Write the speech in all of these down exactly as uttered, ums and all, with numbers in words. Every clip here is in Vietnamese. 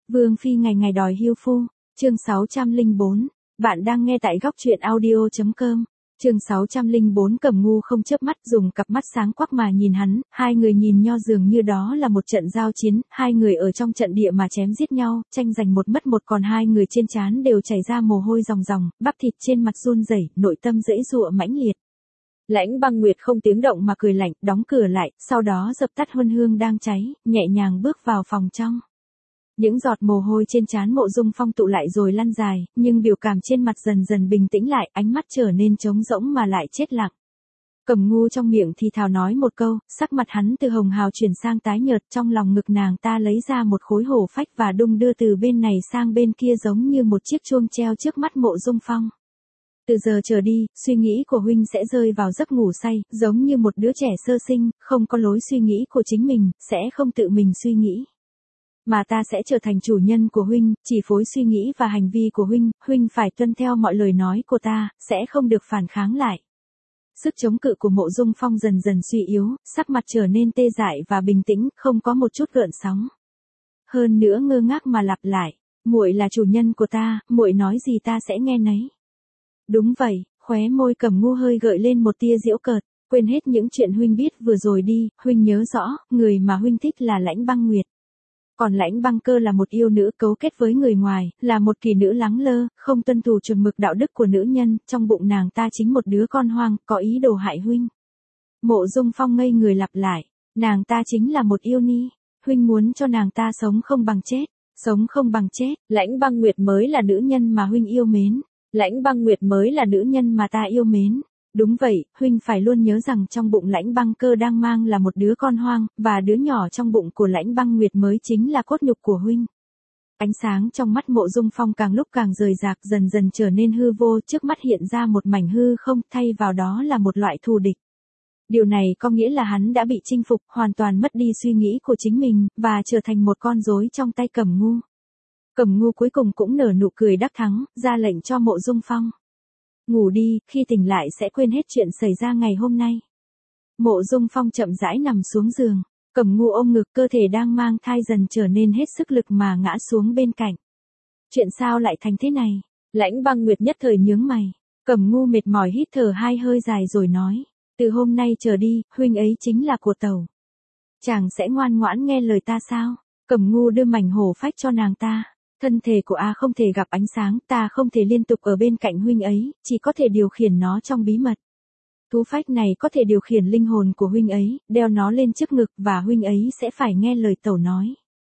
Vương phi ngày ngày đòi hưu phu, chương sáu trăm lẻ bốn, bạn đang nghe tại góc truyện audio chấm com. Chương sáu trăm lẻ bốn Cẩm Ngu không chớp mắt dùng cặp mắt sáng quắc mà nhìn hắn, hai người nhìn nho dường như đó là một trận giao chiến, hai người ở trong trận địa mà chém giết nhau, tranh giành một mất một còn hai người trên trán đều chảy ra mồ hôi ròng ròng, bắp thịt trên mặt run rẩy, nội tâm dãy giụa mãnh liệt. Lãnh Băng Nguyệt không tiếng động mà cười lạnh, đóng cửa lại, sau đó dập tắt huân hương đang cháy, nhẹ nhàng bước vào phòng trong. Những giọt mồ hôi trên trán Mộ Dung Phong tụ lại rồi lăn dài, nhưng biểu cảm trên mặt dần dần bình tĩnh lại, ánh mắt trở nên trống rỗng mà lại chết lặng. Cẩm Ngu trong miệng thì thào nói một câu, sắc mặt hắn từ hồng hào chuyển sang tái nhợt, trong lòng ngực nàng ta lấy ra một khối hổ phách và đung đưa từ bên này sang bên kia giống như một chiếc chuông treo trước mắt Mộ Dung Phong. Từ giờ trở đi, suy nghĩ của huynh sẽ rơi vào giấc ngủ say, giống như một đứa trẻ sơ sinh, không có lối suy nghĩ của chính mình, sẽ không tự mình suy nghĩ. Mà ta sẽ trở thành chủ nhân của huynh, chỉ phối suy nghĩ và hành vi của huynh, huynh phải tuân theo mọi lời nói của ta, sẽ không được phản kháng lại. Sức chống cự của Mộ Dung Phong dần dần suy yếu, sắc mặt trở nên tê dại và bình tĩnh, không có một chút gợn sóng. Hơn nữa ngơ ngác mà lặp lại, muội là chủ nhân của ta, muội nói gì ta sẽ nghe nấy. Đúng vậy, khóe môi Cẩm Ngu hơi gợi lên một tia giễu cợt, quên hết những chuyện huynh biết vừa rồi đi, huynh nhớ rõ, người mà huynh thích là Lãnh Băng Nguyệt. Còn Lãnh Băng Cơ là một yêu nữ cấu kết với người ngoài, là một kỳ nữ lắng lơ, không tuân thủ chuẩn mực đạo đức của nữ nhân, trong bụng nàng ta chính một đứa con hoang, có ý đồ hại huynh. Mộ Dung Phong ngây người lặp lại, nàng ta chính là một yêu ni, huynh muốn cho nàng ta sống không bằng chết, sống không bằng chết, Lãnh Băng Nguyệt mới là nữ nhân mà huynh yêu mến, Lãnh Băng Nguyệt mới là nữ nhân mà ta yêu mến. Đúng vậy, huynh phải luôn nhớ rằng trong bụng Lãnh Băng Cơ đang mang là một đứa con hoang, và đứa nhỏ trong bụng của Lãnh Băng Nguyệt mới chính là cốt nhục của huynh. Ánh sáng trong mắt Mộ Dung Phong càng lúc càng rời rạc, dần dần trở nên hư vô, trước mắt hiện ra một mảnh hư không, thay vào đó là một loại thù địch. Điều này có nghĩa là hắn đã bị chinh phục, hoàn toàn mất đi suy nghĩ của chính mình, và trở thành một con rối trong tay Cẩm Ngu. Cẩm Ngu cuối cùng cũng nở nụ cười đắc thắng, ra lệnh cho Mộ Dung Phong. Ngủ đi, khi tỉnh lại sẽ quên hết chuyện xảy ra ngày hôm nay. Mộ Dung Phong chậm rãi nằm xuống giường, Cẩm Ngu ôm ngực, cơ thể đang mang thai dần trở nên hết sức lực mà ngã xuống bên cạnh. Chuyện sao lại thành thế này? Lãnh Băng Nguyệt nhất thời nhướng mày, Cẩm Ngu mệt mỏi hít thở hai hơi dài rồi nói, từ hôm nay trở đi, huynh ấy chính là của tẩu. Chàng sẽ ngoan ngoãn nghe lời ta sao? Cẩm Ngu đưa mảnh hổ phách cho nàng ta. Thân thể của A không thể gặp ánh sáng, ta không thể liên tục ở bên cạnh huynh ấy, chỉ có thể điều khiển nó trong bí mật. Thú phách này có thể điều khiển linh hồn của huynh ấy, đeo nó lên trước ngực và huynh ấy sẽ phải nghe lời tẩu nói.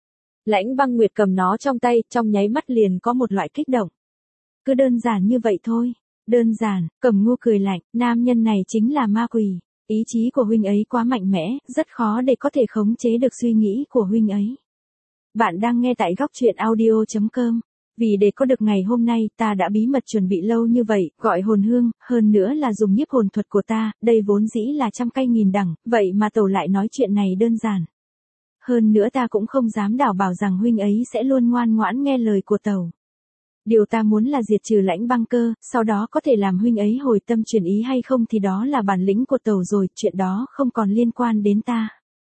Lãnh Băng Nguyệt cầm nó trong tay, trong nháy mắt liền có một loại kích động. Cứ đơn giản như vậy thôi. Đơn giản, Cẩm Ngu cười lạnh, nam nhân này chính là ma quỷ. Ý chí của huynh ấy quá mạnh mẽ, rất khó để có thể khống chế được suy nghĩ của huynh ấy. Bạn đang nghe tại góc truyện audio chấm com. Vì để có được ngày hôm nay, ta đã bí mật chuẩn bị lâu như vậy, gọi hồn hương, hơn nữa là dùng nhiếp hồn thuật của ta, đây vốn dĩ là trăm cây nghìn đẳng, vậy mà tẩu lại nói chuyện này đơn giản. Hơn nữa ta cũng không dám đảm bảo rằng huynh ấy sẽ luôn ngoan ngoãn nghe lời của tẩu. Điều ta muốn là diệt trừ Lãnh Băng Cơ, sau đó có thể làm huynh ấy hồi tâm chuyển ý hay không thì đó là bản lĩnh của tẩu rồi, chuyện đó không còn liên quan đến ta.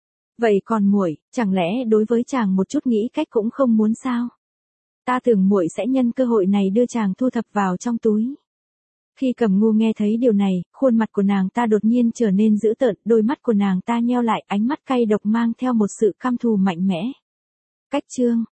Vậy còn muội, chẳng lẽ đối với chàng một chút nghĩ cách cũng không muốn sao? Ta tưởng muội sẽ nhân cơ hội này đưa chàng thu thập vào trong túi. Khi Cẩm Ngu nghe thấy điều này, khuôn mặt của nàng ta đột nhiên trở nên dữ tợn, đôi mắt của nàng ta nheo lại, ánh mắt cay độc mang theo một sự căm thù mạnh mẽ. Cách chương,